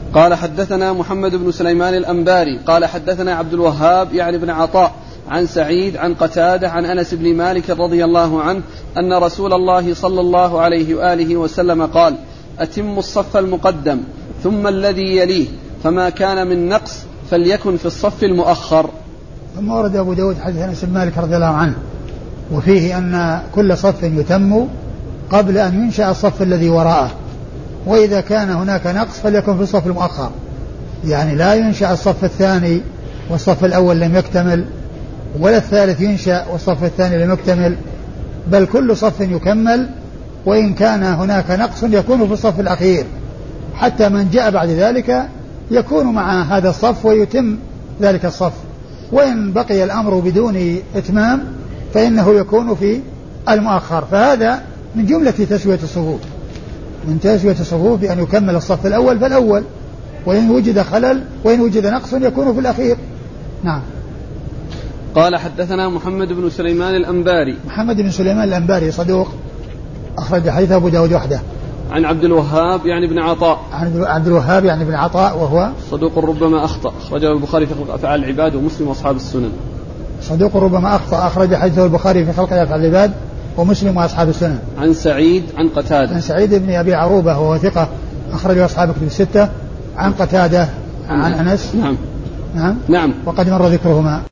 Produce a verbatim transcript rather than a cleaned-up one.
قال حدثنا محمد بن سليمان الأنباري قال حدثنا عبد الوهاب يعني بن عطاء عن سعيد عن قتادة عن أنس بن مالك رضي الله عنه أن رسول الله صلى الله عليه وآله وسلم قال أتم الصف المقدم ثم الذي يليه فما كان من نقص فليكن في الصف المؤخر. ثم ورد أبو داود حديث أنس بن مالك رضي الله عنه وفيه أن كل صف يتم قبل أن ينشأ الصف الذي وراءه، وإذا كان هناك نقص فليكن في الصف المؤخر، يعني لا ينشأ الصف الثاني والصف الأول لم يكتمل، ولا الثالث ينشأ والصف الثاني لم يكتمل، بل كل صف يكمل، وإن كان هناك نقص يكون في الصف الأخير، حتى من جاء بعد ذلك يكون مع هذا الصف ويتم ذلك الصف، وإن بقي الأمر بدون إتمام فإنه يكون في المؤخر. فهذا من جملة تسوية الصفوف، من تسوية الصفوف بأن يكمل الصف الأول فالأول، وإن وجد خلل وإن وجد نقص يكون في الأخير. نعم. قال حدثنا محمد بن سليمان الأنباري. محمد بن سليمان الأنباري صدوق أخرج حديث أبو داود وحده. عن عبد الوهاب يعني بن عطاء. عن عبد الوهاب يعني بن عطاء وهو صدوق ربما أخطأ، أخرجه البخاري في خلق أفعال العباد ومسلم وأصحاب السنن. صدوق ربما أخطأ، أخرج حديثه البخاري في خلق أفعال العباد ومسلم وأصحاب السنن. عن سعيد عن قتادة. عن سعيد بن أبي عروبة وهو ثقة أخرجه أصحاب كتب الستة. عن قتادة عن أنس. نعم. نعم. نعم. وقد مر ذكرهما.